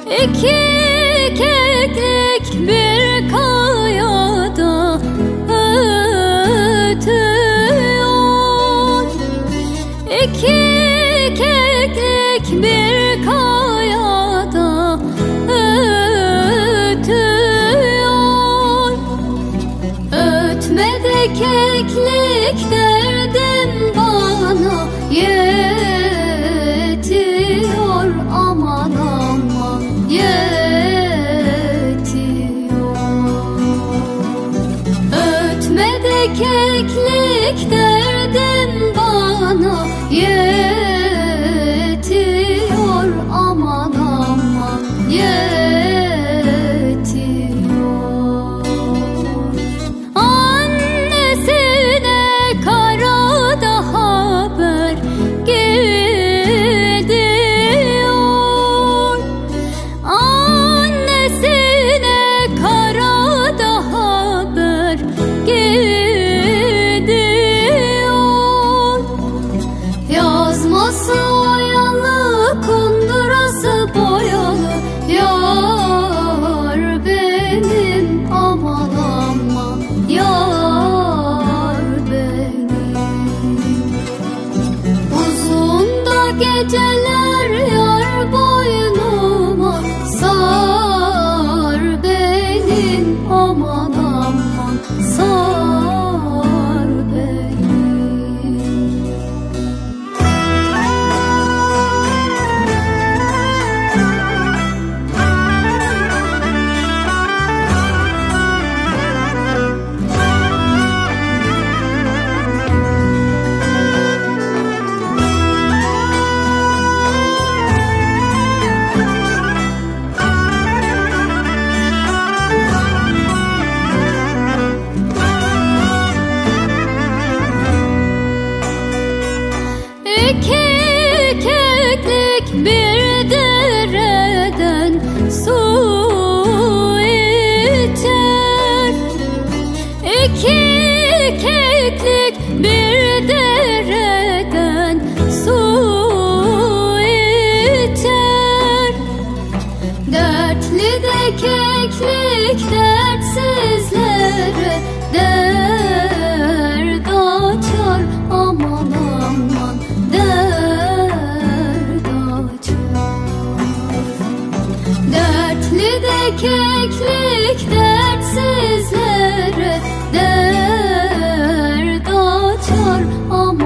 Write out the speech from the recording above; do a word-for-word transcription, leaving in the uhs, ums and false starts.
İki keklik bir kayada ötüyor. İki keklik bir kayada ötüyor. Ötme de keklik derdim bana yetiyor, aman aman yetiyor. Ötme de keklik derdim bana yetiyor, aman aman yetiyor. Annesine karada haber gidiyor. Annesine karada haber gidiyor. Yazması oyalı, kundurası boyalı, yar benim, aman aman yar benim. Uzun da geceler yar boynuma sar benim, aman aman sar benim. İki keklik bir dereden su içer. İki keklik bir dereden su içer. Dertli de keklik dertsizlere dert açar, aman aman dert açar. Dertli de keklik dertsizlere dert açar, aman